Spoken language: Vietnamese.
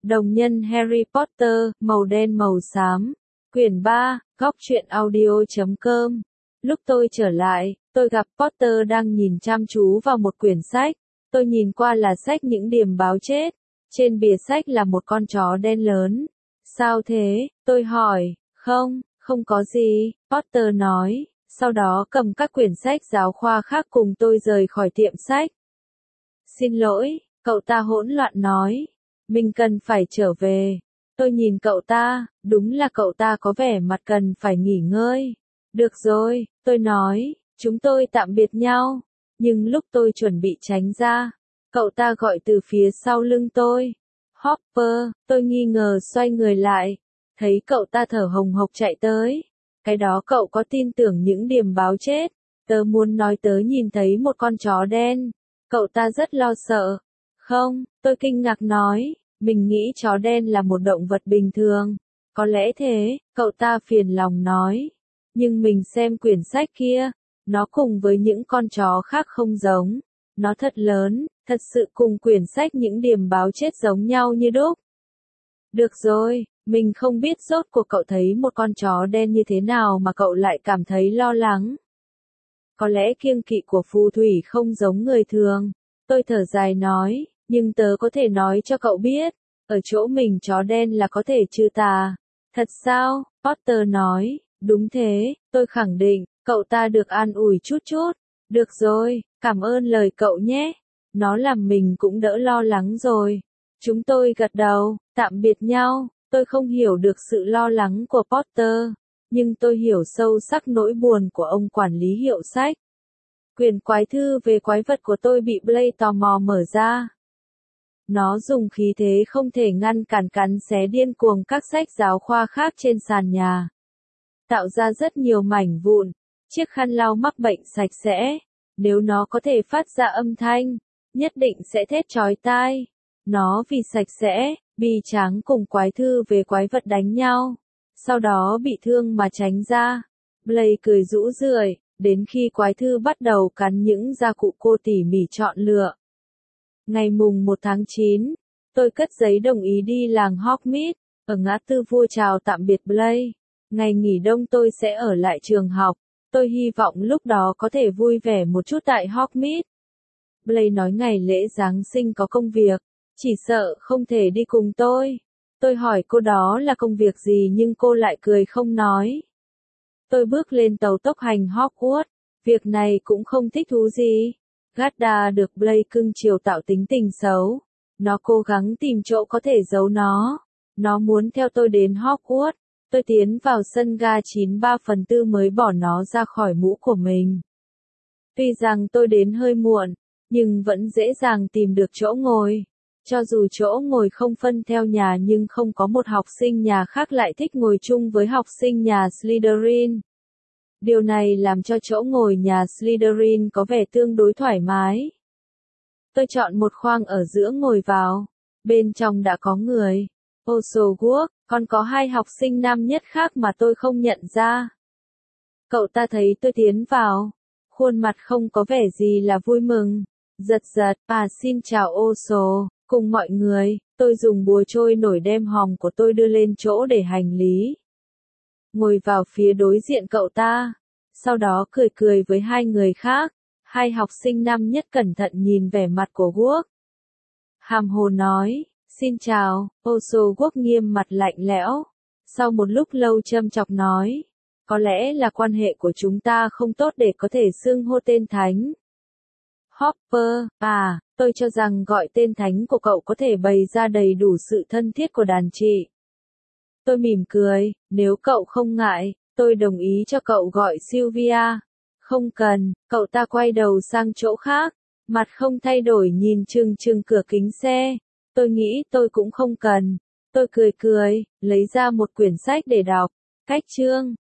Đồng nhân Harry Potter, màu đen màu xám. Quyển 3, góc truyện audio.com. Lúc tôi trở lại, tôi gặp Potter đang nhìn chăm chú vào một quyển sách. Tôi nhìn qua là sách những điểm báo chết. Trên bìa sách là một con chó đen lớn. Sao thế? Tôi hỏi. Không có gì, Potter nói. Sau đó cầm các quyển sách giáo khoa khác cùng tôi rời khỏi tiệm sách. Xin lỗi, cậu ta hỗn loạn nói. Mình cần phải trở về. Tôi nhìn cậu ta, đúng là cậu ta có vẻ mặt cần phải nghỉ ngơi. Được rồi, tôi nói, chúng tôi tạm biệt nhau. Nhưng lúc tôi chuẩn bị tránh ra, cậu ta gọi từ phía sau lưng tôi. Hopper, tôi nghi ngờ xoay người lại. Thấy cậu ta thở hồng hộc chạy tới. Cái đó cậu có tin tưởng những điểm báo chết? Tớ muốn nói tớ nhìn thấy một con chó đen. Cậu ta rất lo sợ. Không, tôi kinh ngạc nói. Mình nghĩ chó đen là một động vật bình thường. Có lẽ thế, cậu ta phiền lòng nói. Nhưng mình xem quyển sách kia, nó cùng với những con chó khác không giống. Nó thật lớn, thật sự cùng quyển sách những điểm báo chết giống nhau như đúc. Được rồi, mình không biết rốt cuộc cậu thấy một con chó đen như thế nào mà cậu lại cảm thấy lo lắng. Có lẽ kiêng kỵ của phù thủy không giống người thường. Tôi thở dài nói, nhưng tớ có thể nói cho cậu biết, ở chỗ mình chó đen là có thể trừ tà. Thật sao? Potter nói, đúng thế, tôi khẳng định, cậu ta được an ủi chút chút. Được rồi, cảm ơn lời cậu nhé. Nó làm mình cũng đỡ lo lắng rồi. Chúng tôi gật đầu, tạm biệt nhau. Tôi không hiểu được sự lo lắng của Potter, nhưng tôi hiểu sâu sắc nỗi buồn của ông quản lý hiệu sách. Quyển quái thư về quái vật của tôi bị Blake tò mò mở ra. Nó dùng khí thế không thể ngăn cản cắn xé điên cuồng các sách giáo khoa khác trên sàn nhà. Tạo ra rất nhiều mảnh vụn, chiếc khăn lau mắc bệnh sạch sẽ. Nếu nó có thể phát ra âm thanh, nhất định sẽ thét chói tai. Nó vì sạch sẽ, bi tráng cùng quái thư về quái vật đánh nhau. Sau đó bị thương mà tránh ra. Blake cười rũ rượi, đến khi quái thư bắt đầu cắn những gia cụ cô tỉ mỉ chọn lựa. Ngày mùng 1 tháng 9, tôi cất giấy đồng ý đi làng Hogsmeade, ở ngã tư vua chào tạm biệt Blake. Ngày nghỉ đông tôi sẽ ở lại trường học. Tôi hy vọng lúc đó có thể vui vẻ một chút tại Hogsmeade. Blake nói ngày lễ Giáng sinh có công việc, chỉ sợ không thể đi cùng tôi. Tôi hỏi cô đó là công việc gì nhưng cô lại cười không nói. Tôi bước lên tàu tốc hành Hogwarts, việc này cũng không thích thú gì. Gadda được Blake cưng chiều tạo tính tình xấu. Nó cố gắng tìm chỗ có thể giấu nó. Nó muốn theo tôi đến Hogwarts. Tôi tiến vào sân ga 9/3 mới bỏ nó ra khỏi mũ của mình. Tuy rằng tôi đến hơi muộn, nhưng vẫn dễ dàng tìm được chỗ ngồi. Cho dù chỗ ngồi không phân theo nhà nhưng không có một học sinh nhà khác lại thích ngồi chung với học sinh nhà Slytherin. Điều này làm cho chỗ ngồi nhà Slytherin có vẻ tương đối thoải mái. Tôi chọn một khoang ở giữa ngồi vào. Bên trong đã có người. Oswald, còn có hai học sinh năm nhất khác mà tôi không nhận ra. Cậu ta thấy tôi tiến vào. Khuôn mặt không có vẻ gì là vui mừng. Giật, xin chào Oswald, cùng mọi người. Tôi dùng bùa trôi nổi đem hòm của tôi đưa lên chỗ để hành lý. Ngồi vào phía đối diện cậu ta. Sau đó cười với hai người khác. Hai học sinh năm nhất cẩn thận nhìn vẻ mặt của Guốc. Hàm hồ nói, xin chào, Oswald nghiêm mặt lạnh lẽo. Sau một lúc lâu châm chọc nói, có lẽ là quan hệ của chúng ta không tốt để có thể xưng hô tên thánh. Hopper, tôi cho rằng gọi tên thánh của cậu có thể bày ra đầy đủ sự thân thiết của đàn chị. Tôi mỉm cười, nếu cậu không ngại, tôi đồng ý cho cậu gọi Sylvia. Không cần, cậu ta quay đầu sang chỗ khác, mặt không thay đổi nhìn chừng cửa kính xe. Tôi nghĩ tôi cũng không cần. Tôi cười, lấy ra một quyển sách để đọc. Cách chương